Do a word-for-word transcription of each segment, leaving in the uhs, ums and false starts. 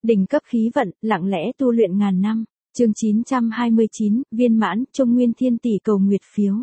Đỉnh cấp khí vận, lặng lẽ tu luyện ngàn năm. Chương chín trăm hai mươi chín, viên mãn, Trung Nguyên Thiên Tỷ cầu nguyệt phiếu.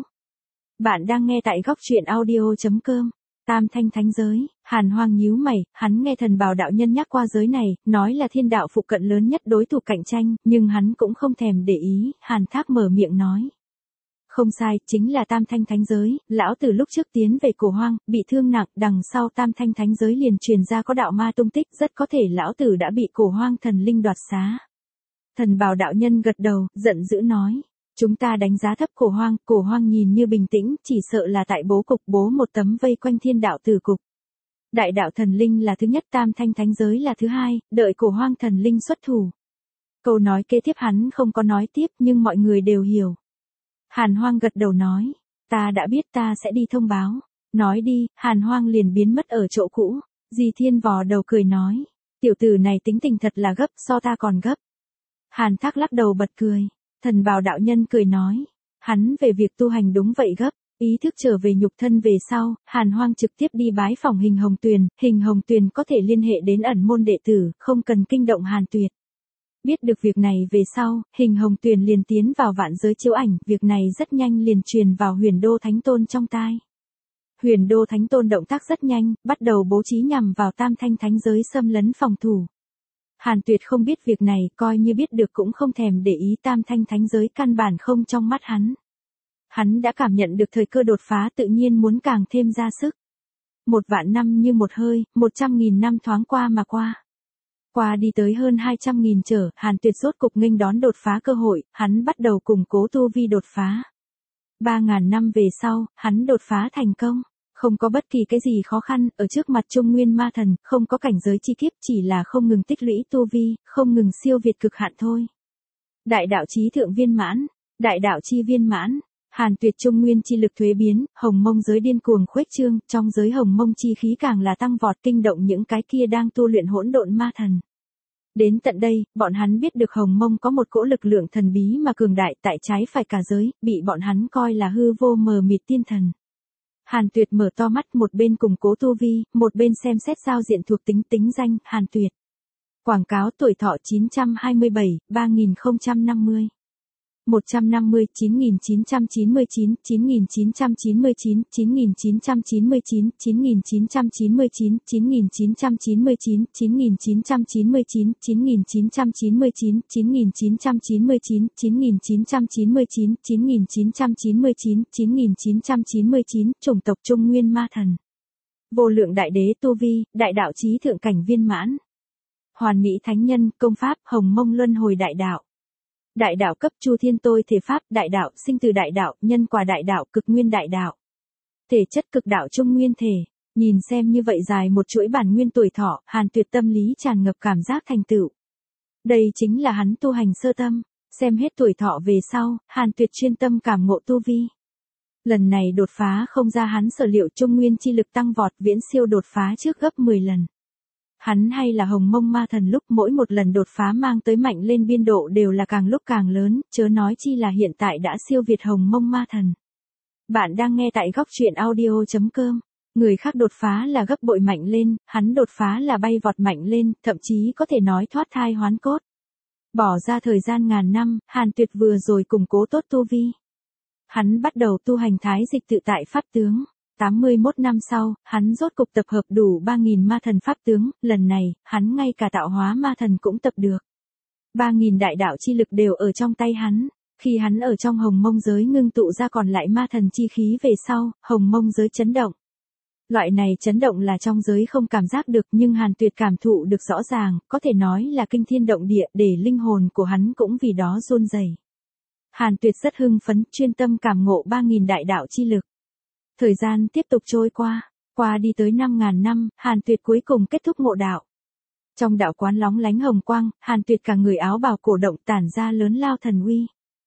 Bạn đang nghe tại góc truyện audio chấm com. Tam thanh thánh giới, Hàn Hoang nhíu mày, hắn nghe thần bào đạo nhân nhắc qua giới này, nói là thiên đạo phụ cận lớn nhất đối thủ cạnh tranh, nhưng hắn cũng không thèm để ý, Hàn Thác mở miệng nói. Không sai, chính là tam thanh thánh giới, lão tử lúc trước tiến về cổ hoang, bị thương nặng, đằng sau tam thanh thánh giới liền truyền ra có đạo ma tung tích, rất có thể lão tử đã bị cổ hoang thần linh đoạt xá. Thần bào đạo nhân gật đầu, giận dữ nói. Chúng ta đánh giá thấp cổ hoang, cổ hoang nhìn như bình tĩnh, chỉ sợ là tại bố cục bố một tấm vây quanh thiên đạo tử cục. Đại đạo thần linh là thứ nhất, tam thanh thánh giới là thứ hai, đợi cổ hoang thần linh xuất thủ. Câu nói kế tiếp hắn không có nói tiếp nhưng mọi người đều hiểu. Hàn Hoang gật đầu nói, ta đã biết, ta sẽ đi thông báo. Nói đi, Hàn Hoang liền biến mất ở chỗ cũ. Di Thiên vò đầu cười nói, tiểu tử này tính tình thật là gấp, so ta còn gấp. Hàn Thác lắc đầu bật cười. Thần bào đạo nhân cười nói, hắn về việc tu hành đúng vậy gấp, ý thức trở về nhục thân về sau, Hàn Hoang trực tiếp đi bái phỏng Hình Hồng Tuyền, Hình Hồng Tuyền có thể liên hệ đến ẩn môn đệ tử, không cần kinh động Hàn Tuyệt. Biết được việc này về sau, Hình Hồng Tuyền liền tiến vào vạn giới chiếu ảnh, việc này rất nhanh liền truyền vào Huyền Đô Thánh Tôn trong tai. Huyền Đô Thánh Tôn động tác rất nhanh, bắt đầu bố trí nhằm vào tam thanh thánh giới xâm lấn phòng thủ. Hàn Tuyệt không biết việc này, coi như biết được cũng không thèm để ý, tam thanh thánh giới căn bản không trong mắt hắn. Hắn đã cảm nhận được thời cơ đột phá, tự nhiên muốn càng thêm ra sức. Một vạn năm như một hơi, một trăm nghìn năm thoáng qua mà qua. Qua đi tới hơn hai trăm nghìn trở, Hàn Tuyệt rốt cục nghênh đón đột phá cơ hội, hắn bắt đầu củng cố tu vi đột phá. Ba ngàn năm về sau, hắn đột phá thành công. Không có bất kỳ cái gì khó khăn, ở trước mặt Trung Nguyên ma thần, không có cảnh giới chi kiếp, chỉ là không ngừng tích lũy tu vi, không ngừng siêu việt cực hạn thôi. Đại đạo chí thượng viên mãn, đại đạo chi viên mãn, Hàn Tuyệt Trung Nguyên chi lực thuế biến, Hồng Mông giới điên cuồng khuếch trương, trong giới Hồng Mông chi khí càng là tăng vọt, kinh động những cái kia đang tu luyện hỗn độn ma thần. Đến tận đây, bọn hắn biết được Hồng Mông có một cỗ lực lượng thần bí mà cường đại, tại trái phải cả giới, bị bọn hắn coi là hư vô mờ mịt tiên thần. Hàn Tuyệt mở to mắt, một bên củng cố tu vi, một bên xem xét giao diện thuộc tính tính danh, Hàn Tuyệt. Quảng cáo tuổi thọ chín trăm hai mươi bảy, ba nghìn không trăm năm mươi. một trăm năm mươi, chín nghìn chín trăm chín mươi chín, chín nghìn chín trăm chín mươi chín, chín nghìn chín trăm chín mươi chín, chín nghìn chín trăm chín mươi chín, chín nghìn chín trăm chín mươi chín, chín nghìn chín trăm chín mươi chín, chín nghìn chín trăm chín mươi chín, chín nghìn chín trăm chín mươi chín, chín nghìn chín trăm chín mươi chín, chín nghìn chín trăm chín mươi chín, chín nghìn chín trăm chín mươi chín, chủng tộc Trung Nguyên ma thần. Vô lượng đại đế tu vi, đại đạo chí thượng cảnh viên mãn. Hoàn mỹ thánh nhân, công pháp, Hồng Mông luân hồi đại đạo. Đại đạo cấp Chu Thiên tôi thể pháp, đại đạo, sinh từ đại đạo, nhân quả đại đạo, cực nguyên đại đạo. Thể chất cực đạo Trung Nguyên thể, nhìn xem như vậy dài một chuỗi bản nguyên tuổi thọ, Hàn Tuyệt tâm lý tràn ngập cảm giác thành tựu. Đây chính là hắn tu hành sơ tâm, xem hết tuổi thọ về sau, Hàn Tuyệt chuyên tâm cảm ngộ tu vi. Lần này đột phá không ra hắn sở liệu, Trung Nguyên chi lực tăng vọt, viễn siêu đột phá trước gấp mười lần. Hắn hay là Hồng Mông ma thần lúc mỗi một lần đột phá mang tới mạnh lên biên độ đều là càng lúc càng lớn, chớ nói chi là hiện tại đã siêu việt Hồng Mông ma thần. Bạn đang nghe tại góc truyện audio chấm com. Người khác đột phá là gấp bội mạnh lên, hắn đột phá là bay vọt mạnh lên, thậm chí có thể nói thoát thai hoán cốt. Bỏ ra thời gian ngàn năm, Hàn Tuyệt vừa rồi củng cố tốt tu vi. Hắn bắt đầu tu hành thái dịch tự tại pháp tướng. tám mươi mốt năm sau, hắn rốt cục tập hợp đủ ba nghìn ma thần pháp tướng, lần này, hắn ngay cả tạo hóa ma thần cũng tập được. ba nghìn đại đạo chi lực đều ở trong tay hắn, khi hắn ở trong Hồng Mông giới ngưng tụ ra còn lại ma thần chi khí về sau, Hồng Mông giới chấn động. Loại này chấn động là trong giới không cảm giác được nhưng Hàn Tuyệt cảm thụ được rõ ràng, có thể nói là kinh thiên động địa, để linh hồn của hắn cũng vì đó run rẩy. Hàn Tuyệt rất hưng phấn, chuyên tâm cảm ngộ ba nghìn đại đạo chi lực. Thời gian tiếp tục trôi qua, qua đi tới năm ngàn năm, Hàn Tuyệt cuối cùng kết thúc ngộ đạo. Trong đạo quán lóng lánh hồng quang, Hàn Tuyệt cả người áo bào cổ động tản ra lớn lao thần uy.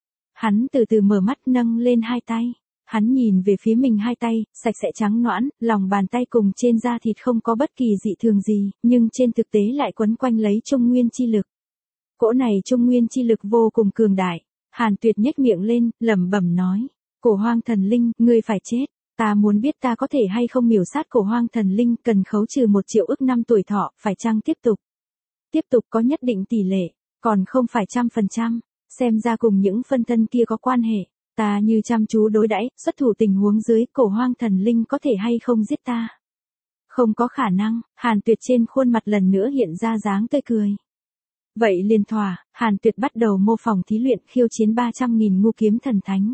Hắn từ từ mở mắt nâng lên hai tay, hắn nhìn về phía mình hai tay, sạch sẽ trắng nõn, lòng bàn tay cùng trên da thịt không có bất kỳ dị thường gì, nhưng trên thực tế lại quấn quanh lấy Trung Nguyên chi lực. Cỗ này Trung Nguyên chi lực vô cùng cường đại, Hàn Tuyệt nhếch miệng lên, lẩm bẩm nói, cổ hoang thần linh, ngươi phải chết. Ta muốn biết ta có thể hay không miểu sát cổ hoang thần linh, cần khấu trừ một triệu ức năm tuổi thọ, phải chăng tiếp tục? tiếp tục có nhất định tỷ lệ, còn không phải trăm phần trăm, xem ra cùng những phân thân kia có quan hệ. Ta như chăm chú đối đãi, xuất thủ tình huống dưới, Cổ Hoang thần linh có thể hay không giết ta? Không có khả năng. Hàn Tuyệt trên khuôn mặt lần nữa hiện ra dáng tươi cười. Vậy liền thỏa, Hàn Tuyệt bắt đầu mô phỏng thí luyện khiêu chiến ba trăm nghìn ngu kiếm thần thánh.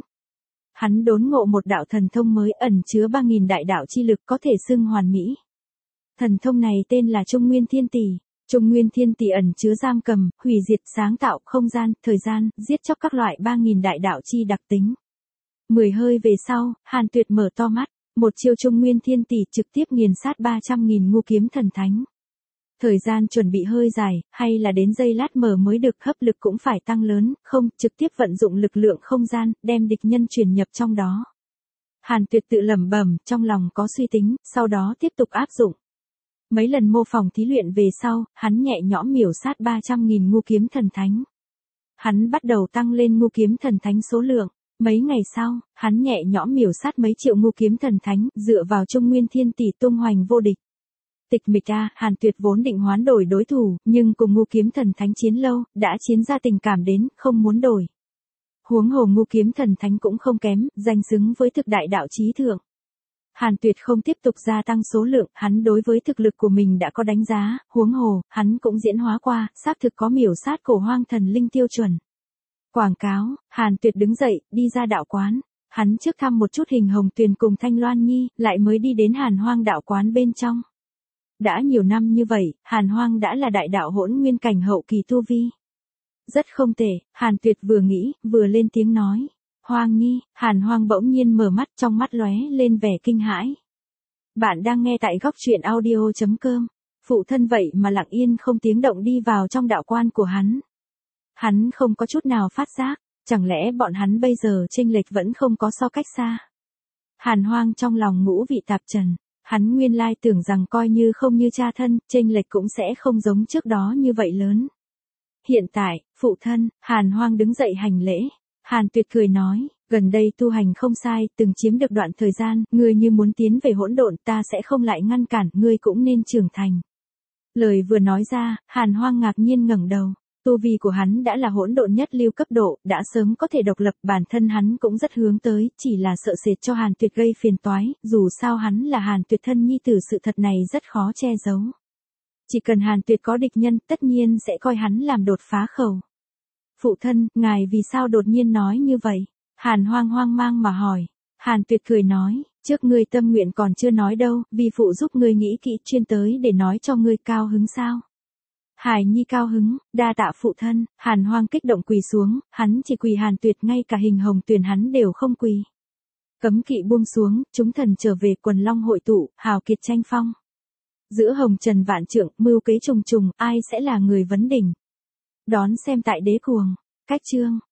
Hắn đốn ngộ một đạo thần thông mới ẩn chứa ba nghìn đại đạo chi lực có thể xưng hoàn mỹ. Thần thông này tên là Trung Nguyên Thiên Tỷ. Trung Nguyên Thiên Tỷ ẩn chứa giam cầm, hủy diệt, sáng tạo, không gian, thời gian, giết chóc các loại ba nghìn đại đạo chi đặc tính. Mười hơi về sau, Hàn Tuyệt mở to mắt, một chiêu Trung Nguyên Thiên Tỷ trực tiếp nghiền sát ba trăm nghìn ngu kiếm thần thánh. Thời gian chuẩn bị hơi dài, hay là đến giây lát mở mới được, hấp lực cũng phải tăng lớn, không, trực tiếp vận dụng lực lượng không gian, đem địch nhân truyền nhập trong đó. Hàn Tuyệt tự lẩm bẩm, trong lòng có suy tính, sau đó tiếp tục áp dụng. Mấy lần mô phỏng thí luyện về sau, hắn nhẹ nhõm miểu sát ba trăm nghìn ngu kiếm thần thánh. Hắn bắt đầu tăng lên ngu kiếm thần thánh số lượng. Mấy ngày sau, hắn nhẹ nhõm miểu sát mấy triệu ngu kiếm thần thánh, dựa vào Trung Nguyên Thiên Tỷ tung hoành vô địch. Tịch mịch a, Hàn Tuyệt vốn định hoán đổi đối thủ, nhưng cùng ngu kiếm thần thánh chiến lâu, đã chiến ra tình cảm đến, không muốn đổi. Huống hồ ngu kiếm thần thánh cũng không kém, danh xứng với thực đại đạo chí thượng. Hàn Tuyệt không tiếp tục gia tăng số lượng, hắn đối với thực lực của mình đã có đánh giá, huống hồ, hắn cũng diễn hóa qua, xác thực có miểu sát Cổ Hoang thần linh tiêu chuẩn. Quảng cáo, Hàn Tuyệt đứng dậy, đi ra đạo quán. Hắn trước thăm một chút Hình Hồng Tuyền cùng Thanh Loan Nhi, lại mới đi đến Hàn Hoang đạo quán bên trong. Đã nhiều năm như vậy, Hàn Hoang đã là đại đạo hỗn nguyên cảnh hậu kỳ tu vi. Rất không tệ, Hàn Tuyệt vừa nghĩ, vừa lên tiếng nói. Hoang Nhi, Hàn Hoang bỗng nhiên mở mắt, trong mắt lóe lên vẻ kinh hãi. Bạn đang nghe tại góc truyện audio chấm com. Phụ thân vậy mà lặng yên không tiếng động đi vào trong đạo quan của hắn. Hắn không có chút nào phát giác, chẳng lẽ bọn hắn bây giờ chênh lệch vẫn không có so cách xa. Hàn Hoang trong lòng ngũ vị tạp trần, hắn nguyên lai tưởng rằng coi như không như cha thân, chênh lệch cũng sẽ không giống trước đó như vậy lớn. Hiện tại, phụ thân, Hàn Hoang đứng dậy hành lễ. Hàn Tuyệt cười nói, gần đây tu hành không sai, từng chiếm được đoạn thời gian, ngươi như muốn tiến về hỗn độn, ta sẽ không lại ngăn cản, ngươi cũng nên trưởng thành. Lời vừa nói ra, Hàn Hoang ngạc nhiên ngẩng đầu. Tu vi của hắn đã là hỗn độn nhất lưu cấp độ, đã sớm có thể độc lập, bản thân hắn cũng rất hướng tới, chỉ là sợ sệt cho Hàn Tuyệt gây phiền toái, dù sao hắn là Hàn Tuyệt thân nhi tử, sự thật này rất khó che giấu. Chỉ cần Hàn Tuyệt có địch nhân, tất nhiên sẽ coi hắn làm đột phá khẩu. Phụ thân, ngài vì sao đột nhiên nói như vậy? Hàn Hoang hoang mang mà hỏi. Hàn Tuyệt cười nói, trước ngươi tâm nguyện còn chưa nói đâu, vì phụ giúp ngươi nghĩ kỹ, chuyên tới để nói cho ngươi, cao hứng sao? Hải Nhi cao hứng, đa tạ phụ thân. Hàn Hoang kích động quỳ xuống, hắn chỉ quỳ Hàn Tuyệt, ngay cả Hình Hồng Tuyền hắn đều không quỳ. Cấm kỵ buông xuống, chúng thần trở về, quần long hội tụ, hào kiệt tranh phong. Giữa hồng trần vạn trượng, mưu kế trùng trùng, ai sẽ là người vấn đỉnh? Đón xem tại Đế Cuồng. Cách chương